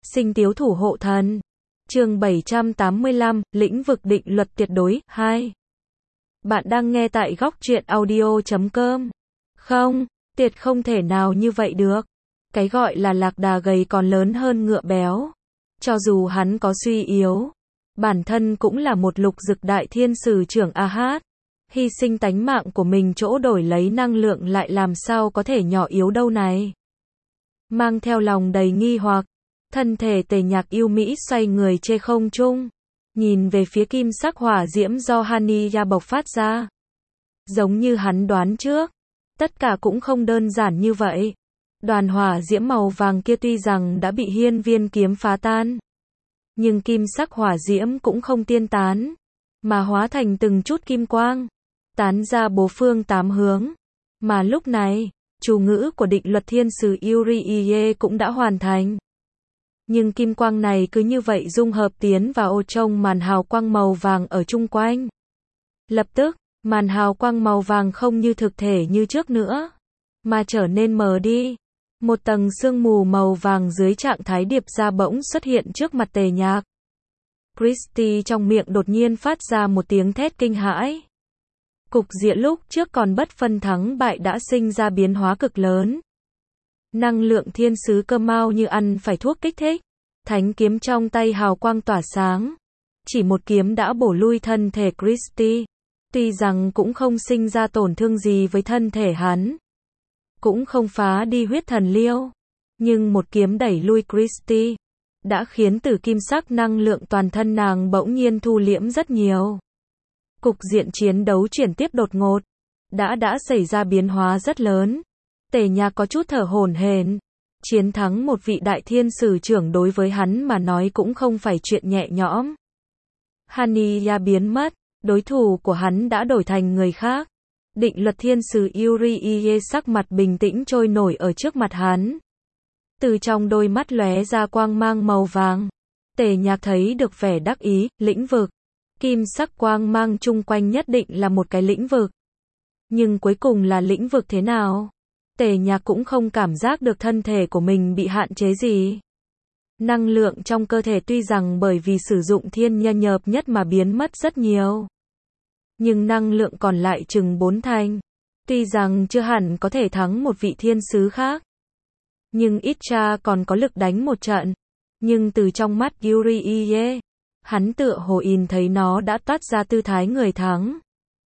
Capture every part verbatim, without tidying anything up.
Sinh tiếu thủ hộ thần. Chương bảy trăm tám mươi lăm, lĩnh vực định luật tuyệt đối, hai. Bạn đang nghe tại góc truyện audio chấm com. Không, tuyệt không thể nào như vậy được. Cái gọi là lạc đà gầy còn lớn hơn ngựa béo. Cho dù hắn có suy yếu, bản thân cũng là một lục dực đại thiên sử trưởng Ahad. Hy sinh tánh mạng của mình chỗ đổi lấy năng lượng lại làm sao có thể nhỏ yếu đâu này. Mang theo lòng đầy nghi hoặc, thân thể Tề Nhạc yêu mỹ xoay người trên không trung, nhìn về phía kim sắc hỏa diễm do Hania bộc phát ra. Giống như hắn đoán trước, tất cả cũng không đơn giản như vậy. Đoàn hỏa diễm màu vàng kia tuy rằng đã bị hiên viên kiếm phá tan, nhưng kim sắc hỏa diễm cũng không tiên tán, mà hóa thành từng chút kim quang, tán ra bốn phương tám hướng. Mà lúc này, chú ngữ của định luật thiên sử Uriye cũng đã hoàn thành. Nhưng kim quang này cứ như vậy dung hợp tiến vào ô trong màn hào quang màu vàng ở chung quanh. Lập tức, màn hào quang màu vàng không như thực thể như trước nữa, mà trở nên mờ đi. Một tầng sương mù màu vàng dưới trạng thái điệp ra bỗng xuất hiện trước mặt Tề Nhạc. Christy trong miệng đột nhiên phát ra một tiếng thét kinh hãi. Cục diện lúc trước còn bất phân thắng bại đã sinh ra biến hóa cực lớn. Năng lượng thiên sứ cơ mau như ăn phải thuốc kích thích. Thánh kiếm trong tay hào quang tỏa sáng. Chỉ một kiếm đã bổ lui thân thể Christy. Tuy rằng cũng không sinh ra tổn thương gì với thân thể hắn, cũng không phá đi huyết thần liêu, nhưng một kiếm đẩy lui Christy đã khiến tử kim sắc năng lượng toàn thân nàng bỗng nhiên thu liễm rất nhiều. Cục diện chiến đấu chuyển tiếp đột ngột, đã đã xảy ra biến hóa rất lớn. Tề Nhạc có chút thở hổn hển. Chiến thắng một vị đại thiên sử trưởng đối với hắn mà nói cũng không phải chuyện nhẹ nhõm. Hania biến mất, đối thủ của hắn đã đổi thành người khác. Định luật thiên sử Uriye sắc mặt bình tĩnh trôi nổi ở trước mặt hắn. Từ trong đôi mắt lóe ra quang mang màu vàng. Tề Nhạc thấy được vẻ đắc ý, lĩnh vực. Kim sắc quang mang chung quanh nhất định là một cái lĩnh vực. Nhưng cuối cùng là lĩnh vực thế nào? Tề Nhạc cũng không cảm giác được thân thể của mình bị hạn chế gì. Năng lượng trong cơ thể tuy rằng bởi vì sử dụng thiên nhân hợp nhất mà biến mất rất nhiều, nhưng năng lượng còn lại chừng bốn thành. Tuy rằng chưa hẳn có thể thắng một vị thiên sứ khác, nhưng ít ra còn có lực đánh một trận. Nhưng từ trong mắt Uriye, hắn tựa hồ nhìn thấy nó đã toát ra tư thái người thắng.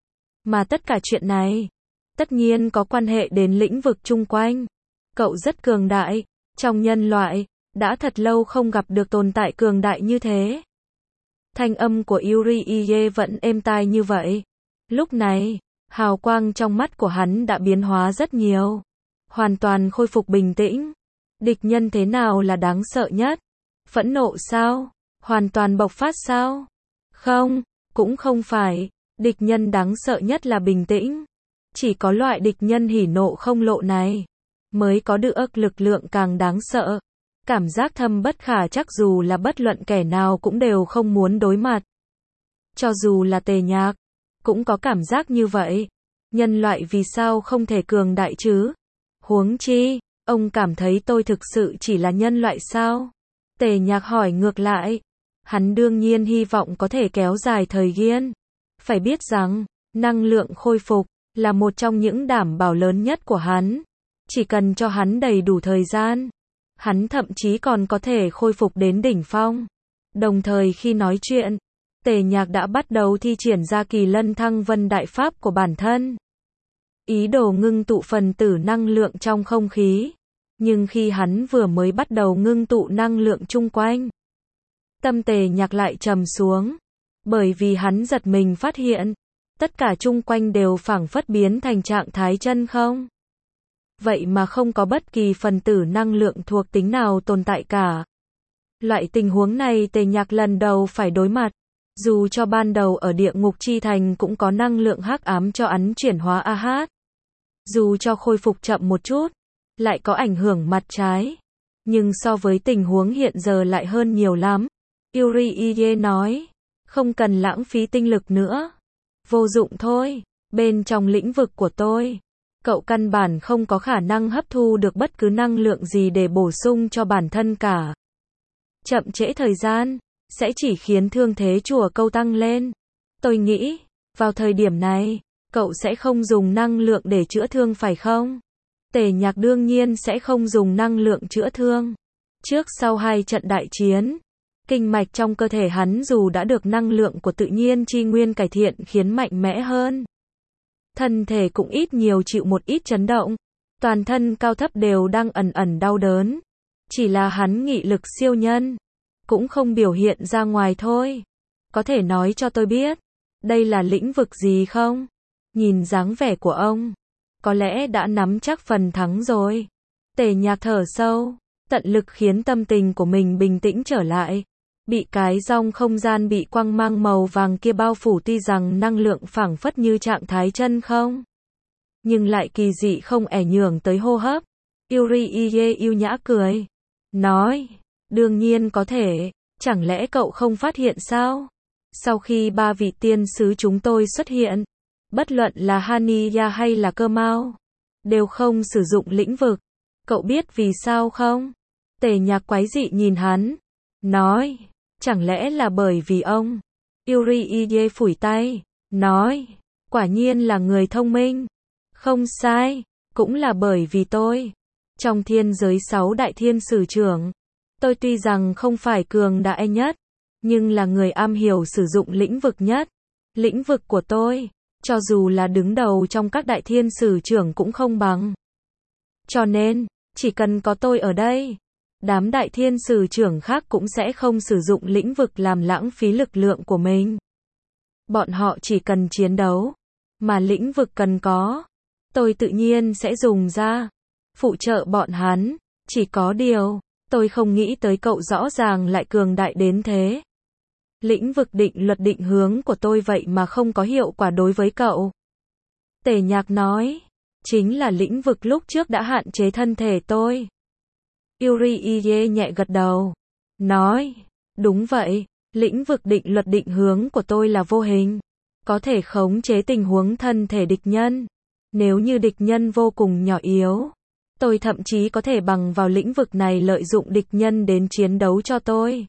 Mà tất cả chuyện này, tất nhiên có quan hệ đến lĩnh vực chung quanh. Cậu rất cường đại, trong nhân loại, đã thật lâu không gặp được tồn tại cường đại như thế. Thanh âm của Uriye vẫn êm tai như vậy. Lúc này, hào quang trong mắt của hắn đã biến hóa rất nhiều. Hoàn toàn khôi phục bình tĩnh. Địch nhân thế nào là đáng sợ nhất? Phẫn nộ sao? Hoàn toàn bộc phát sao? Không, cũng không phải. Địch nhân đáng sợ nhất là bình tĩnh. Chỉ có loại địch nhân hỉ nộ không lộ này mới có được lực lượng càng đáng sợ. Cảm giác thâm bất khả chắc dù là bất luận kẻ nào cũng đều không muốn đối mặt. Cho dù là Tề Nhạc, cũng có cảm giác như vậy. Nhân loại vì sao không thể cường đại chứ? Huống chi, ông cảm thấy tôi thực sự chỉ là nhân loại sao? Tề Nhạc hỏi ngược lại. Hắn đương nhiên hy vọng có thể kéo dài thời gian. Phải biết rằng, năng lượng khôi phục là một trong những đảm bảo lớn nhất của hắn. Chỉ cần cho hắn đầy đủ thời gian, hắn thậm chí còn có thể khôi phục đến đỉnh phong. Đồng thời khi nói chuyện, Tề Nhạc đã bắt đầu thi triển ra kỳ lân thăng vân đại pháp của bản thân. Ý đồ ngưng tụ phần tử năng lượng trong không khí. Nhưng khi hắn vừa mới bắt đầu ngưng tụ năng lượng chung quanh, tâm Tề Nhạc lại trầm xuống. Bởi vì hắn giật mình phát hiện, tất cả chung quanh đều phảng phất biến thành trạng thái chân không. Vậy mà không có bất kỳ phần tử năng lượng thuộc tính nào tồn tại cả. Loại tình huống này Tề Nhạc lần đầu phải đối mặt. Dù cho ban đầu ở địa ngục chi thành cũng có năng lượng hắc ám cho hắn chuyển hóa Ahad. Dù cho khôi phục chậm một chút, lại có ảnh hưởng mặt trái. Nhưng so với tình huống hiện giờ lại hơn nhiều lắm. Uriye nói, không cần lãng phí tinh lực nữa. Vô dụng thôi, bên trong lĩnh vực của tôi, cậu căn bản không có khả năng hấp thu được bất cứ năng lượng gì để bổ sung cho bản thân cả. chậm trễ thời gian, sẽ chỉ khiến thương thế chùa câu tăng lên. Tôi nghĩ, vào thời điểm này, cậu sẽ không dùng năng lượng để chữa thương phải không? Tề Nhạc đương nhiên sẽ không dùng năng lượng chữa thương. Trước sau hai trận đại chiến, kinh mạch trong cơ thể hắn dù đã được năng lượng của tự nhiên chi nguyên cải thiện khiến mạnh mẽ hơn. Thân thể cũng ít nhiều chịu một ít chấn động, toàn thân cao thấp đều đang ẩn ẩn đau đớn. Chỉ là hắn nghị lực siêu nhân, cũng không biểu hiện ra ngoài thôi. Có thể nói cho tôi biết, đây là lĩnh vực gì không? Nhìn dáng vẻ của ông, có lẽ đã nắm chắc phần thắng rồi. Tề Nhạc thở sâu, tận lực khiến tâm tình của mình bình tĩnh trở lại. Bị cái dòng không gian bị quang mang màu vàng kia bao phủ tuy rằng năng lượng phảng phất như trạng thái chân không, nhưng lại kỳ dị không ảnh hưởng tới hô hấp. Yuri Iye yêu nhã cười, nói, đương nhiên có thể, chẳng lẽ cậu không phát hiện sao? Sau khi ba vị tiên sứ chúng tôi xuất hiện, bất luận là Haniya hay là Cơ Mao, đều không sử dụng lĩnh vực. Cậu biết vì sao không? Tề Nhạc quái dị nhìn hắn, nói, chẳng lẽ là bởi vì ông? Yuri Iye phủi tay, nói, quả nhiên là người thông minh. Không sai, cũng là bởi vì tôi. Trong thiên giới sáu đại thiên sử trưởng, tôi tuy rằng không phải cường đại nhất, nhưng là người am hiểu sử dụng lĩnh vực nhất. Lĩnh vực của tôi, cho dù là đứng đầu trong các đại thiên sử trưởng cũng không bằng. Cho nên, chỉ cần có tôi ở đây, đám đại thiên sử trưởng khác cũng sẽ không sử dụng lĩnh vực làm lãng phí lực lượng của mình. Bọn họ chỉ cần chiến đấu, mà lĩnh vực cần có, tôi tự nhiên sẽ dùng ra, phụ trợ bọn hắn. Chỉ có điều, tôi không nghĩ tới cậu rõ ràng lại cường đại đến thế. Lĩnh vực định luật định hướng của tôi vậy mà không có hiệu quả đối với cậu. Tề Nhạc nói, chính là lĩnh vực lúc trước đã hạn chế thân thể tôi. Yuri Iye nhẹ gật đầu, nói, đúng vậy, lĩnh vực định luật định hướng của tôi là vô hình, có thể khống chế tình huống thân thể địch nhân. Nếu như địch nhân vô cùng nhỏ yếu, tôi thậm chí có thể bằng vào lĩnh vực này lợi dụng địch nhân đến chiến đấu cho tôi.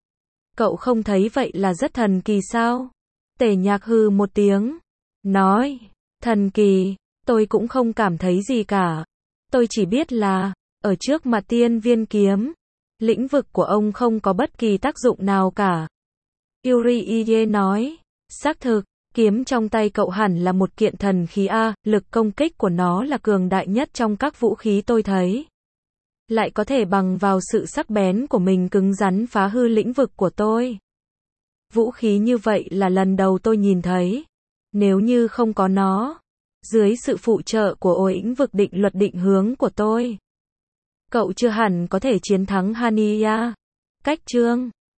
Cậu không thấy vậy là rất thần kỳ sao? Tề Nhạc hừ một tiếng, nói, thần kỳ, tôi cũng không cảm thấy gì cả. Tôi chỉ biết là, ở trước mặt tiên viên kiếm, lĩnh vực của ông không có bất kỳ tác dụng nào cả. Yuri Iye nói, xác thực, kiếm trong tay cậu hẳn là một kiện thần khí A, lực công kích của nó là cường đại nhất trong các vũ khí tôi thấy. Lại có thể bằng vào sự sắc bén của mình cứng rắn phá hư lĩnh vực của tôi. Vũ khí như vậy là lần đầu tôi nhìn thấy. Nếu như không có nó, dưới sự phụ trợ của lĩnh vực định luật định hướng của tôi, cậu chưa hẳn có thể chiến thắng Haniya. Cách chương